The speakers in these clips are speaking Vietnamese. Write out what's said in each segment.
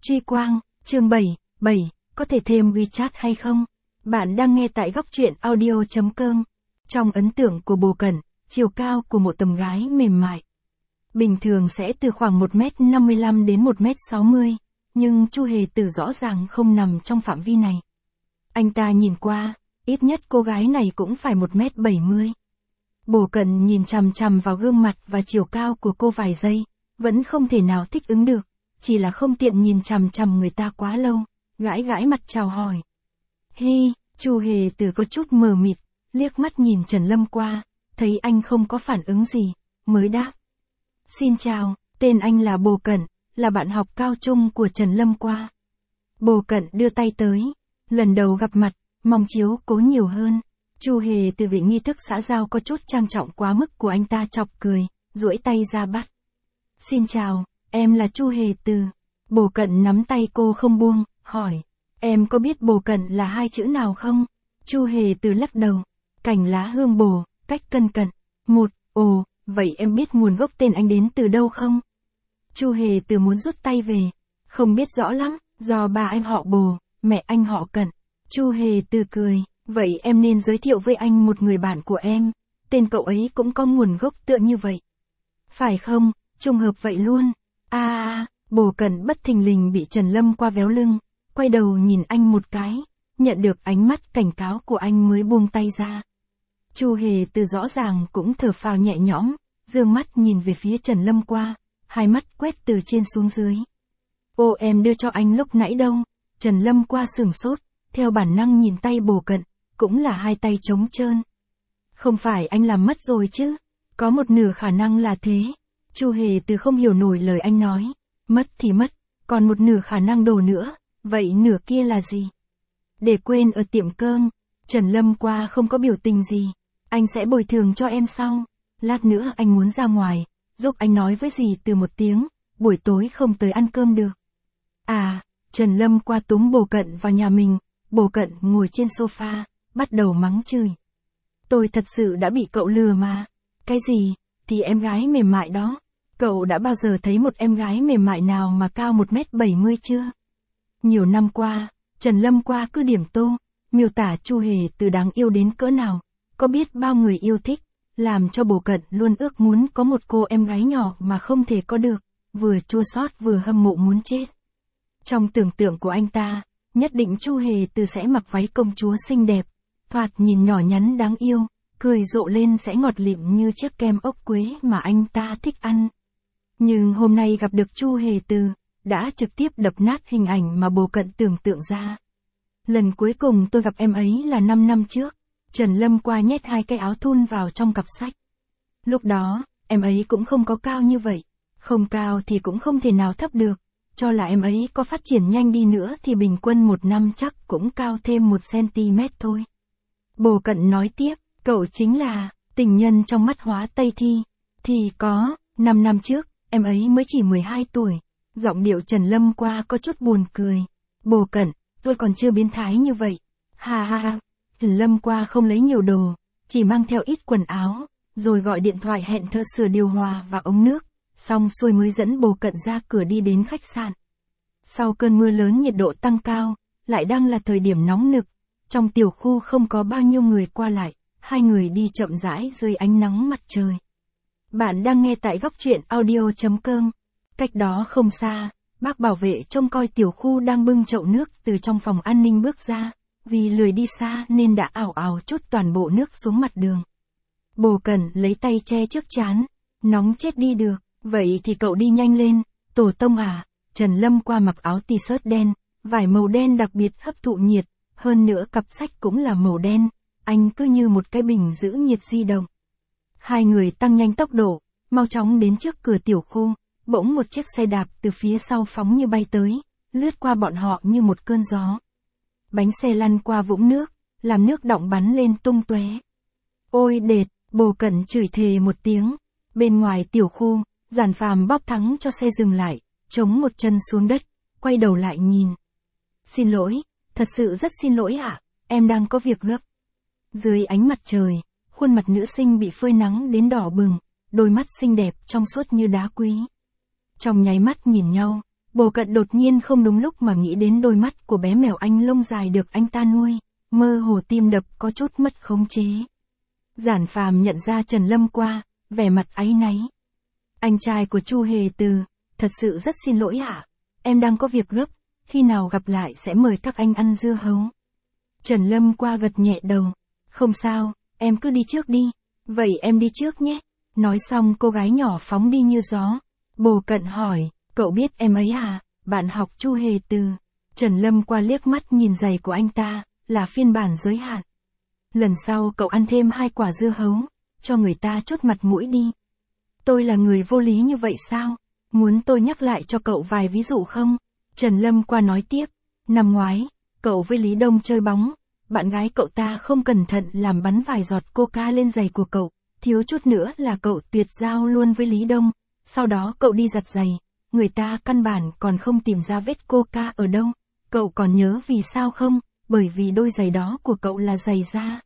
Truy quang, chương 7, có thể thêm WeChat hay không? Bạn đang nghe tại góc truyện audio.com. Trong ấn tượng của Bồ Cẩn, chiều cao của một tầm gái mềm mại bình thường sẽ từ khoảng 1m55 đến 1m60, nhưng Chu Hề Từ rõ ràng không nằm trong phạm vi này. Anh ta nhìn qua, ít nhất cô gái này cũng phải 1m70. Bồ Cẩn nhìn chằm chằm vào gương mặt và chiều cao của cô vài giây, vẫn không thể nào thích ứng được, chỉ là không tiện nhìn chằm chằm người ta quá lâu, gãi gãi mặt chào hỏi. Hi, Chu Hề Từ có chút mờ mịt, liếc mắt nhìn Trần Lâm qua, thấy anh không có phản ứng gì, mới đáp. Xin chào, tên anh là Bồ Cẩn, là bạn học cao trung của Trần Lâm qua. Bồ Cẩn đưa tay tới, lần đầu gặp mặt, mong chiếu cố nhiều hơn. Chu Hề Từ vị nghi thức xã giao có chút trang trọng quá mức của anh ta chọc cười, duỗi tay ra bắt. Xin chào, em là Chu Hề Từ. Bồ Cẩn nắm tay cô không buông, hỏi. Em có biết Bồ Cẩn là hai chữ nào không? Chu Hề Từ lắc đầu. Cành lá hương bồ, cách cân cận. Ồ, vậy em biết nguồn gốc tên anh đến từ đâu không? Chu Hề Từ muốn rút tay về. Không biết rõ lắm, do ba em họ Bồ, mẹ anh họ Cẩn. Chu Hề Từ cười. Vậy em nên giới thiệu với anh một người bạn của em. Tên cậu ấy cũng có nguồn gốc tựa như vậy. Phải không, trùng hợp vậy luôn. Bồ Cẩn bất thình lình bị Trần Lâm qua véo lưng, quay đầu nhìn anh một cái, nhận được ánh mắt cảnh cáo của anh mới buông tay ra. Chu Hề Từ rõ ràng cũng thở phào nhẹ nhõm, dương mắt nhìn về phía Trần Lâm qua, hai mắt quét từ trên xuống dưới. Ô, em đưa cho anh lúc nãy đâu? Trần Lâm qua sửng sốt, theo bản năng nhìn tay Bồ Cẩn, cũng là hai tay trống trơn. Không phải anh làm mất rồi chứ? Có một nửa khả năng là thế. Chu Hề Từ không hiểu nổi lời anh nói. Mất thì mất, còn một nửa khả năng đồ nữa, vậy nửa kia là gì? Để quên ở tiệm cơm. Trần Lâm qua không có biểu tình gì. Anh sẽ bồi thường cho em sau. Lát nữa anh muốn ra ngoài, giúp anh nói với dì Từ một tiếng, buổi tối không tới ăn cơm được. Trần Lâm qua túm Bồ Cẩn vào nhà mình. Bồ Cẩn ngồi trên sofa, bắt đầu mắng chửi. Tôi thật sự đã bị cậu lừa mà. Cái gì? Thì em gái mềm mại đó. Cậu đã bao giờ thấy một em gái mềm mại nào mà cao 1m70 chưa? Nhiều năm qua, Trần Lâm qua cứ điểm tô, miêu tả Chu Hề Từ đáng yêu đến cỡ nào, có biết bao người yêu thích, làm cho Bồ Cẩn luôn ước muốn có một cô em gái nhỏ mà không thể có được, vừa chua xót vừa hâm mộ muốn chết. Trong tưởng tượng của anh ta, nhất định Chu Hề Từ sẽ mặc váy công chúa xinh đẹp, thoạt nhìn nhỏ nhắn đáng yêu, cười rộ lên sẽ ngọt lịm như chiếc kem ốc quế mà anh ta thích ăn. Nhưng hôm nay gặp được Chu Hề Từ, đã trực tiếp đập nát hình ảnh mà Bồ Cẩn tưởng tượng ra. Lần cuối cùng tôi gặp em ấy là 5 năm trước. Trần Lâm qua nhét hai cái áo thun vào trong cặp sách. Lúc đó, em ấy cũng không có cao như vậy. Không cao thì cũng không thể nào thấp được. Cho là em ấy có phát triển nhanh đi nữa thì bình quân một năm chắc cũng cao thêm 1cm thôi. Bồ Cẩn nói tiếp, cậu chính là tình nhân trong mắt Hóa Tây Thi. Thì có, 5 năm trước, em ấy mới chỉ 12 tuổi. Giọng điệu Trần Lâm qua có chút buồn cười. Bồ Cẩn, tôi còn chưa biến thái như vậy. Ha. Trần Lâm qua không lấy nhiều đồ, chỉ mang theo ít quần áo, rồi gọi điện thoại hẹn thợ sửa điều hòa và ống nước, xong xuôi mới dẫn Bồ Cẩn ra cửa đi đến khách sạn. Sau cơn mưa lớn nhiệt độ tăng cao, lại đang là thời điểm nóng nực, trong tiểu khu không có bao nhiêu người qua lại, hai người đi chậm rãi dưới ánh nắng mặt trời. Bạn đang nghe tại góc truyện audio.com. Cách đó không xa, bác bảo vệ trông coi tiểu khu đang bưng chậu nước từ trong phòng an ninh bước ra, vì lười đi xa nên đã ảo ảo trút toàn bộ nước xuống mặt đường. Bồ Cẩn lấy tay che trước trán, nóng chết đi được, vậy thì cậu đi nhanh lên, tổ tông à. Trần Lâm qua mặc áo t-shirt đen, vải màu đen đặc biệt hấp thụ nhiệt, hơn nữa cặp sách cũng là màu đen, anh cứ như một cái bình giữ nhiệt di động. Hai người tăng nhanh tốc độ, mau chóng đến trước cửa tiểu khu, bỗng một chiếc xe đạp từ phía sau phóng như bay tới, lướt qua bọn họ như một cơn gió. Bánh xe lăn qua vũng nước, làm nước đọng bắn lên tung tóe. Ôi đệt, Bồ Cẩn chửi thề một tiếng. Bên ngoài tiểu khu, Giản Phàm bóp thắng cho xe dừng lại, chống một chân xuống đất, quay đầu lại nhìn. Xin lỗi, thật sự rất xin lỗi ạ, em đang có việc gấp. Dưới ánh mặt trời, khuôn mặt nữ sinh bị phơi nắng đến đỏ bừng, đôi mắt xinh đẹp trong suốt như đá quý. Trong nháy mắt nhìn nhau, Bồ Cận đột nhiên không đúng lúc mà nghĩ đến đôi mắt của bé mèo anh lông dài được anh ta nuôi, mơ hồ tim đập có chút mất khống chế. Giản Phàm nhận ra Trần Lâm qua, vẻ mặt áy náy. Anh trai của Chu Hề Từ, thật sự rất xin lỗi ạ. Em đang có việc gấp, khi nào gặp lại sẽ mời các anh ăn dưa hấu. Trần Lâm qua gật nhẹ đầu. Không sao, em cứ đi trước đi. Vậy em đi trước nhé. Nói xong cô gái nhỏ phóng đi như gió. Bồ Cận hỏi, cậu biết em ấy à? Bạn học Chu Hề Từ. Trần Lâm qua liếc mắt nhìn giày của anh ta, là phiên bản giới hạn. Lần sau cậu ăn thêm 2 quả dưa hấu, cho người ta chốt mặt mũi đi. Tôi là người vô lý như vậy sao? Muốn tôi nhắc lại cho cậu vài ví dụ không? Trần Lâm qua nói tiếp, năm ngoái, cậu với Lý Đông chơi bóng, bạn gái cậu ta không cẩn thận làm bắn vài giọt coca lên giày của cậu, thiếu chút nữa là cậu tuyệt giao luôn với Lý Đông, sau đó cậu đi giặt giày, người ta căn bản còn không tìm ra vết coca ở đâu, cậu còn nhớ vì sao không? Bởi vì đôi giày đó của cậu là giày da.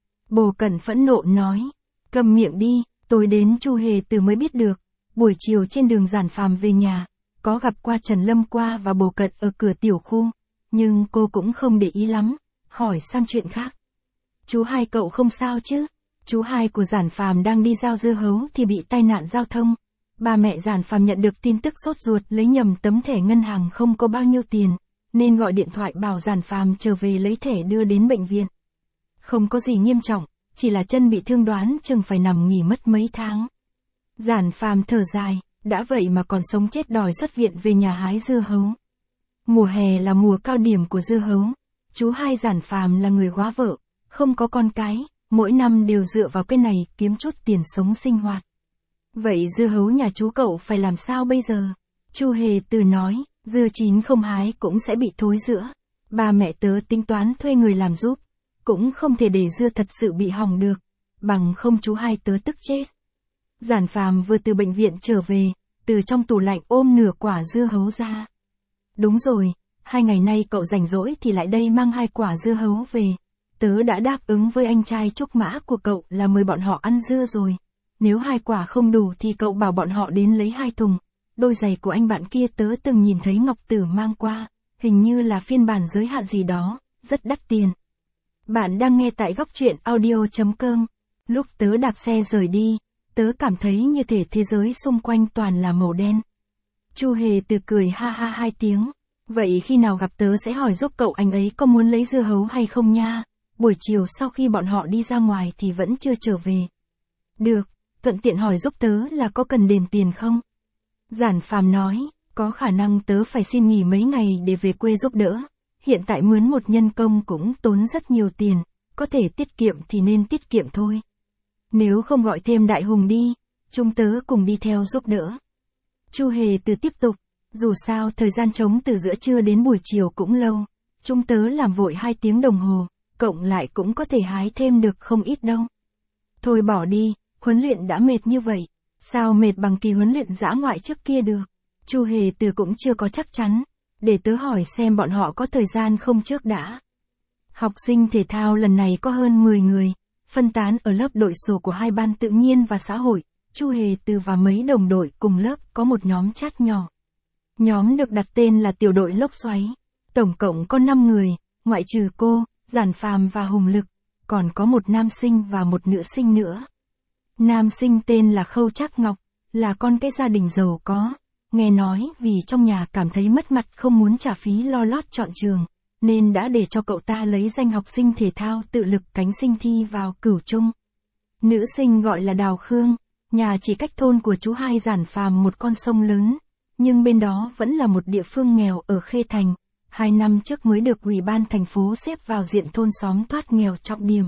Bồ Cận phẫn nộ nói, câm miệng đi, tôi đến Chu Hề Từ mới biết được. Buổi chiều trên đường Giản Phàm về nhà, có gặp qua Trần Lâm qua và Bồ Cận ở cửa tiểu khu, nhưng cô cũng không để ý lắm, hỏi sang chuyện khác. Chú hai cậu không sao chứ? Chú hai của Giản Phàm đang đi giao dưa hấu thì bị tai nạn giao thông. Ba mẹ Giản Phàm nhận được tin tức sốt ruột lấy nhầm tấm thẻ ngân hàng không có bao nhiêu tiền, nên gọi điện thoại bảo Giản Phàm trở về lấy thẻ đưa đến bệnh viện. Không có gì nghiêm trọng, chỉ là chân bị thương đoán chừng phải nằm nghỉ mất mấy tháng. Giản Phàm thở dài, đã vậy mà còn sống chết đòi xuất viện về nhà hái dưa hấu. Mùa hè là mùa cao điểm của dưa hấu. Chú hai Giản Phàm là người góa vợ, không có con cái, mỗi năm đều dựa vào cái này kiếm chút tiền sống sinh hoạt. Vậy dưa hấu nhà chú cậu phải làm sao bây giờ? Chu Hề Từ nói, dưa chín không hái cũng sẽ bị thối rữa. Ba mẹ tớ tính toán thuê người làm giúp, cũng không thể để dưa thật sự bị hỏng được, bằng không chú hai tớ tức chết. Giản Phàm vừa từ bệnh viện trở về, từ trong tủ lạnh ôm nửa quả dưa hấu ra. Đúng rồi, 2 ngày nay cậu rảnh rỗi thì lại đây mang 2 quả dưa hấu về. Tớ đã đáp ứng với anh trai Trúc Mã của cậu là mời bọn họ ăn dưa rồi. Nếu 2 quả không đủ thì cậu bảo bọn họ đến lấy 2 thùng. Đôi giày của anh bạn kia tớ từng nhìn thấy Ngọc Tử mang qua, hình như là phiên bản giới hạn gì đó, rất đắt tiền. Bạn đang nghe tại góc truyện audio.com. Lúc tớ đạp xe rời đi, tớ cảm thấy như thể thế giới xung quanh toàn là màu đen. Chu Hề Từ cười ha ha 2 tiếng. Vậy khi nào gặp tớ sẽ hỏi giúp cậu anh ấy có muốn lấy dưa hấu hay không nha. Buổi chiều sau khi bọn họ đi ra ngoài thì vẫn chưa trở về. Được, thuận tiện hỏi giúp tớ là có cần đền tiền không? Giản Phàm nói, có khả năng tớ phải xin nghỉ mấy ngày để về quê giúp đỡ. Hiện tại mướn một nhân công cũng tốn rất nhiều tiền, có thể tiết kiệm thì nên tiết kiệm thôi. Nếu không gọi thêm Đại Hùng đi, chúng tớ cùng đi theo giúp đỡ. Chu Hề Từ tiếp tục, dù sao thời gian trống từ giữa trưa đến buổi chiều cũng lâu, chúng tớ làm vội 2 tiếng đồng hồ, cộng lại cũng có thể hái thêm được không ít đâu. Thôi bỏ đi, huấn luyện đã mệt như vậy, sao mệt bằng kỳ huấn luyện dã ngoại trước kia được. Chu Hề Từ cũng chưa có chắc chắn, để tớ hỏi xem bọn họ có thời gian không trước đã. Học sinh thể thao lần này có hơn 10 người, phân tán ở lớp đội sổ của 2 ban tự nhiên và xã hội. Chu Hề Từ và mấy đồng đội cùng lớp có một nhóm chat nhỏ. Nhóm được đặt tên là tiểu đội lốc xoáy. Tổng cộng có 5 người, ngoại trừ cô, Giản Phàm và Hùng Lực, còn có một nam sinh và một nữ sinh nữa. Nam sinh tên là Khâu Trác Ngọc, là con cái gia đình giàu có. Nghe nói vì trong nhà cảm thấy mất mặt không muốn trả phí lo lót chọn trường, nên đã để cho cậu ta lấy danh học sinh thể thao tự lực cánh sinh thi vào cửu trung. Nữ sinh gọi là Đào Khương, nhà chỉ cách thôn của chú hai Giản Phàm một con sông lớn, nhưng bên đó vẫn là một địa phương nghèo ở Khê Thành, 2 năm trước mới được Ủy ban thành phố xếp vào diện thôn xóm thoát nghèo trọng điểm.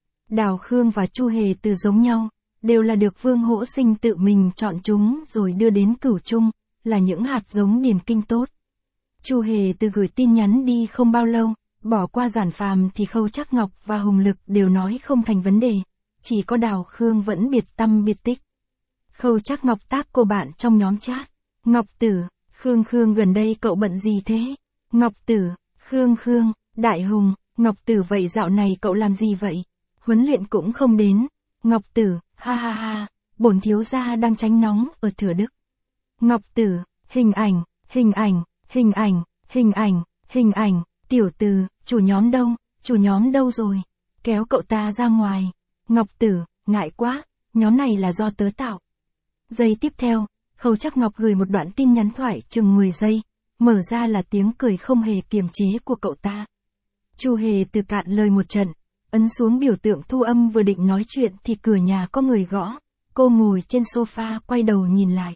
Đào Khương và Chu Hề Từ giống nhau, đều là được Vương Hỗ Sinh tự mình chọn chúng rồi đưa đến cửu trung, là những hạt giống điền kinh tốt. Chu Hề Từ gửi tin nhắn đi không bao lâu, bỏ qua Giản Phàm thì Khâu Trác Ngọc và Hùng Lực đều nói không thành vấn đề, chỉ có Đào Khương vẫn biệt tăm biệt tích. Khâu Trác Ngọc tác cô bạn trong nhóm chat. Ngọc Tử, Khương gần đây cậu bận gì thế? Ngọc Tử, Khương, Đại Hùng, Ngọc Tử vậy dạo này cậu làm gì vậy? Huấn luyện cũng không đến. Ngọc Tử, ha, bổn thiếu gia đang tránh nóng ở Thừa Đức. Ngọc Tử, hình ảnh, hình ảnh, tiểu từ, chủ nhóm đâu rồi? Kéo cậu ta ra ngoài. Ngọc Tử, ngại quá, nhóm này là do tớ tạo. Giây tiếp theo, Khâu Trác Ngọc gửi một đoạn tin nhắn thoại chừng 10 giây, mở ra là tiếng cười không hề kiềm chế của cậu ta. Chu Hề Từ cạn lời một trận, ấn xuống biểu tượng thu âm vừa định nói chuyện thì cửa nhà có người gõ, cô ngồi trên sofa quay đầu nhìn lại.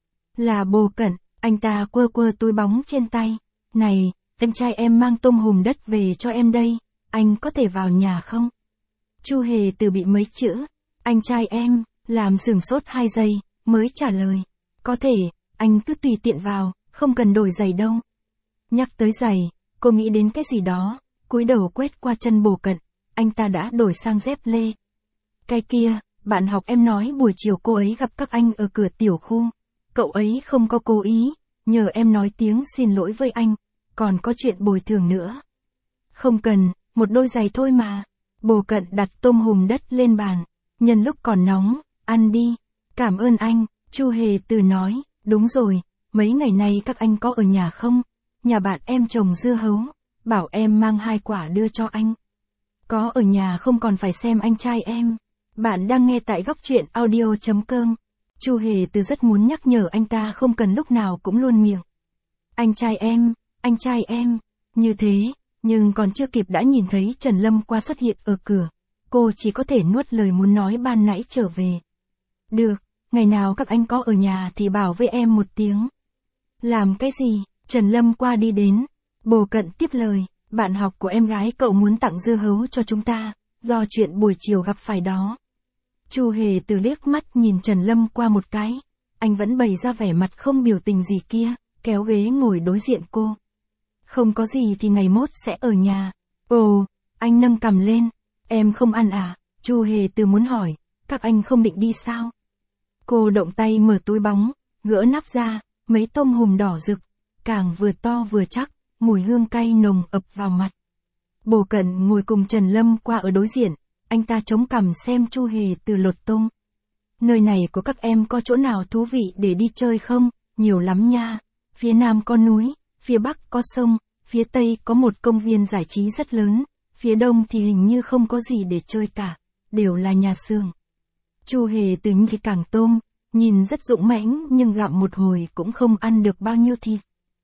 Là Bồ Cẩn, anh ta quơ quơ túi bóng trên tay. Này, anh trai em mang tôm hùm đất về cho em đây, anh có thể vào nhà không? Chu Hề Từ bị mấy chữ, anh trai em, làm sửng sốt 2 giây, mới trả lời. Có thể, anh cứ tùy tiện vào, không cần đổi giày đâu. Nhắc tới giày, cô nghĩ đến cái gì đó, cúi đầu quét qua chân Bồ Cẩn, anh ta đã đổi sang dép lê. Cái kia, bạn học em nói buổi chiều cô ấy gặp các anh ở cửa tiểu khu. Cậu ấy không có cố ý, nhờ em nói tiếng xin lỗi với anh, còn có chuyện bồi thường nữa. Không cần, một đôi giày thôi mà. Bồ Cẩn đặt tôm hùm đất lên bàn, nhân lúc còn nóng, ăn đi. Cảm ơn anh, Chu Hề Từ nói, đúng rồi, mấy ngày nay các anh có ở nhà không? Nhà bạn em trồng dưa hấu, bảo em mang 2 quả đưa cho anh. Có ở nhà không còn phải xem anh trai em. Bạn đang nghe tại góc truyện audio.com. Chu Hề Từ rất muốn nhắc nhở anh ta không cần lúc nào cũng luôn miệng. Anh trai em, như thế, nhưng còn chưa kịp đã nhìn thấy Trần Lâm qua xuất hiện ở cửa. Cô chỉ có thể nuốt lời muốn nói ban nãy trở về. Được, ngày nào các anh có ở nhà thì bảo với em một tiếng. Làm cái gì? Trần Lâm qua đi đến. Bồ Cẩn tiếp lời, bạn học của em gái cậu muốn tặng dưa hấu cho chúng ta, do chuyện buổi chiều gặp phải đó. Chu Hề Từ liếc mắt nhìn Trần Lâm qua một cái, anh vẫn bày ra vẻ mặt không biểu tình gì kia, kéo ghế ngồi đối diện cô. Không có gì thì ngày mốt sẽ ở nhà. Ồ, anh nâng cằm lên, em không ăn à? Chu Hề Từ muốn hỏi, các anh không định đi sao? Cô động tay mở túi bóng, gỡ nắp ra, mấy tôm hùm đỏ rực, càng vừa to vừa chắc, mùi hương cay nồng ập vào mặt. Bồ Cẩn ngồi cùng Trần Lâm qua ở đối diện, anh ta chống cằm xem Chu Hề Từ lột tôm. Nơi này của các em có chỗ nào thú vị để đi chơi không? Nhiều lắm nha. Phía nam có núi, phía bắc có sông, phía tây có một công viên giải trí rất lớn, phía đông thì hình như không có gì để chơi cả, đều là nhà xưởng. Chu Hề Từ như cái cảng tôm, nhìn rất dũng mãnh nhưng gặm một hồi cũng không ăn được bao nhiêu thịt.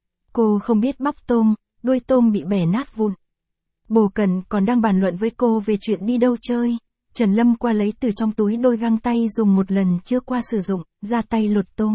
Cô không biết bóc tôm, đuôi tôm bị bẻ nát vụn. Bồ Cẩn còn đang bàn luận với cô về chuyện đi đâu chơi. Trần Lâm qua lấy từ trong túi đôi găng tay dùng một lần chưa qua sử dụng, ra tay lột tôm.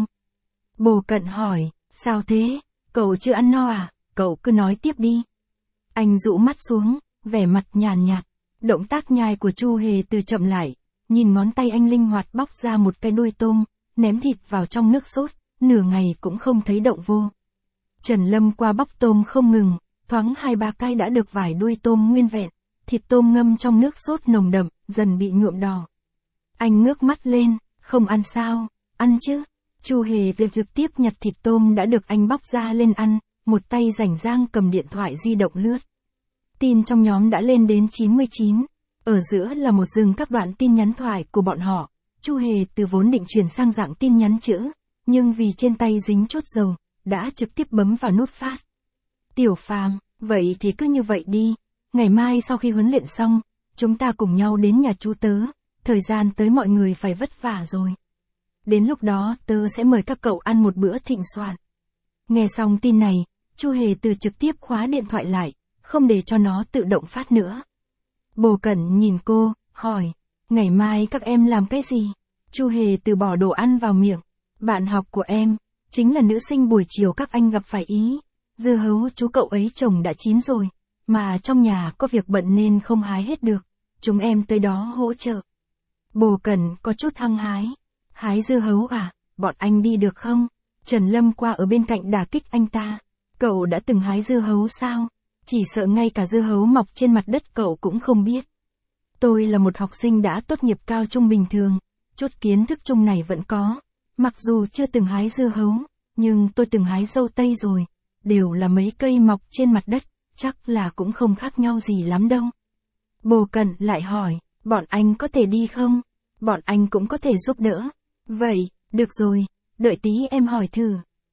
Bồ Cẩn hỏi, sao thế? Cậu chưa ăn no à? Cậu cứ nói tiếp đi. Anh dụ mắt xuống, vẻ mặt nhàn nhạt. Động tác nhai của Chu Hề Từ chậm lại, nhìn ngón tay anh linh hoạt bóc ra một cái đuôi tôm, ném thịt vào trong nước sốt, nửa ngày cũng không thấy động vô. Trần Lâm qua bóc tôm không ngừng, thoáng 2-3 cái đã được vài đuôi tôm nguyên vẹn, thịt tôm ngâm trong nước sốt nồng đậm, dần bị nhuộm đỏ. Anh ngước mắt lên, không ăn sao? Ăn chứ. Chu Hề việc trực tiếp nhặt thịt tôm đã được anh bóc ra lên ăn, một tay rảnh rang cầm điện thoại di động lướt. Tin trong nhóm đã lên đến 99, ở giữa là một rừng các đoạn tin nhắn thoại của bọn họ. Chu Hề Từ vốn định chuyển sang dạng tin nhắn chữ, nhưng vì trên tay dính chút dầu, đã trực tiếp bấm vào nút phát. Tiểu Phàm, vậy thì cứ như vậy đi, ngày mai sau khi huấn luyện xong, chúng ta cùng nhau đến nhà chú tớ, thời gian tới mọi người phải vất vả rồi. Đến lúc đó tớ sẽ mời các cậu ăn một bữa thịnh soạn. Nghe xong tin này, Chu Hề Từ trực tiếp khóa điện thoại lại, không để cho nó tự động phát nữa. Bồ Cẩn nhìn cô, hỏi, ngày mai các em làm cái gì? Chu Hề Từ bỏ đồ ăn vào miệng, bạn học của em, chính là nữ sinh buổi chiều các anh gặp phải ý. Dưa hấu chú cậu ấy trồng đã chín rồi, mà trong nhà có việc bận nên không hái hết được, chúng em tới đó hỗ trợ. Bồ Cẩn có chút hăng hái, hái dưa hấu à, bọn anh đi được không? Trần Lâm qua ở bên cạnh đả kích anh ta, cậu đã từng hái dưa hấu sao? Chỉ sợ ngay cả dưa hấu mọc trên mặt đất cậu cũng không biết. Tôi là một học sinh đã tốt nghiệp cao trung bình thường, chút kiến thức chung này vẫn có, mặc dù chưa từng hái dưa hấu, nhưng tôi từng hái dâu tây rồi. Đều là mấy cây mọc trên mặt đất, chắc là cũng không khác nhau gì lắm đâu. Bồ Cẩn lại hỏi, bọn anh có thể đi không? Bọn anh cũng có thể giúp đỡ. Vậy, được rồi, đợi tí em hỏi thử.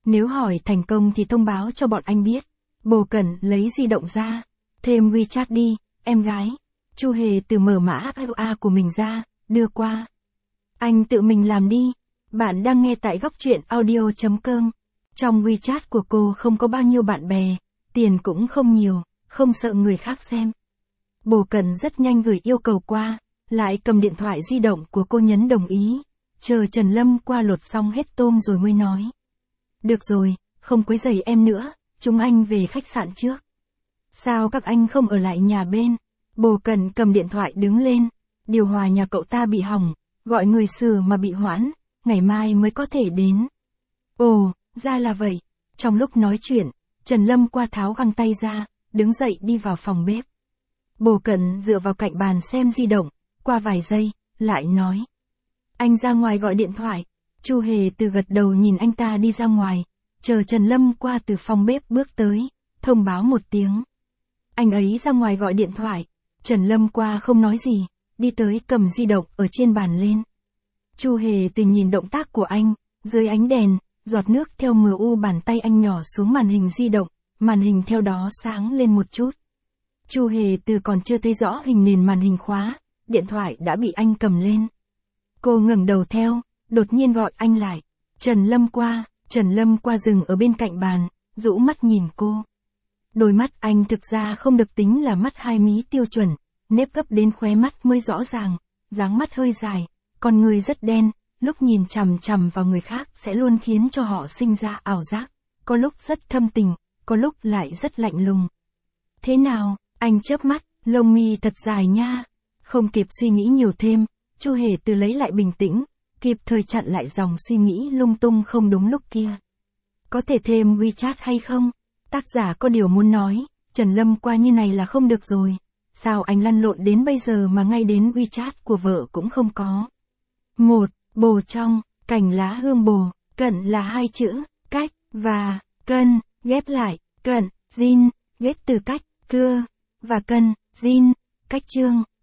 Nếu hỏi thành công thì thông báo cho bọn anh biết. Bồ Cẩn lấy di động ra. Thêm WeChat đi, em gái. Chu Hề từ mở mã AOA của mình ra, đưa qua. Anh tự mình làm đi. Bạn đang nghe tại góc truyện audio.com. Trong WeChat của cô không có bao nhiêu bạn bè, tiền cũng không nhiều, không sợ người khác xem. Bồ Cẩn rất nhanh gửi yêu cầu qua, lại cầm điện thoại di động của cô nhấn đồng ý. Chờ Trần Lâm qua lột xong hết tôm rồi mới nói. Được rồi, không quấy rầy em nữa, chúng anh về khách sạn trước. Sao các anh không ở lại nhà bên? Bồ Cẩn cầm điện thoại đứng lên. Điều hòa nhà cậu ta bị hỏng, gọi người sửa mà bị hoãn, ngày mai mới có thể đến. Ồ, ra là vậy. Trong lúc nói chuyện, Trần Lâm qua tháo găng tay ra, đứng dậy đi vào phòng bếp. Bồ Cẩn dựa vào cạnh bàn xem di động, qua vài giây, lại nói. Anh ra ngoài gọi điện thoại. Chu Hề từ gật đầu nhìn anh ta đi ra ngoài, chờ Trần Lâm qua từ phòng bếp bước tới, thông báo một tiếng. Anh ấy ra ngoài gọi điện thoại. Trần Lâm qua không nói gì, đi tới cầm di động ở trên bàn lên. Chu Hề từ nhìn động tác của anh, dưới ánh đèn, giọt nước theo MU bàn tay anh nhỏ xuống màn hình di động, màn hình theo đó sáng lên một chút. Chu Hề từ còn chưa thấy rõ hình nền màn hình khóa, điện thoại đã bị anh cầm lên. Cô ngẩng đầu theo, đột nhiên gọi anh lại. Trần Lâm qua dừng ở bên cạnh bàn, rũ mắt nhìn cô. Đôi mắt anh thực ra không được tính là mắt hai mí tiêu chuẩn, nếp gấp đến khóe mắt mới rõ ràng, dáng mắt hơi dài, con người rất đen, lúc nhìn chằm chằm vào người khác sẽ luôn khiến cho họ sinh ra ảo giác, có lúc rất thâm tình, có lúc lại rất lạnh lùng. Thế nào, anh chớp mắt, lông mi thật dài nha. Không kịp suy nghĩ nhiều thêm, Chu Hề từ lấy lại bình tĩnh, kịp thời chặn lại dòng suy nghĩ lung tung không đúng lúc kia. Có thể thêm WeChat hay không? Tác giả có điều muốn nói, Trần Lâm qua như này là không được rồi. Sao anh lăn lộn đến bây giờ mà ngay đến WeChat của vợ cũng không có? Bồ trong, cành lá hương bồ, cận là hai chữ, cách, và, cân, ghép lại, cận, Jin, ghép từ cách, cưa, và cân, Jin, cách chương.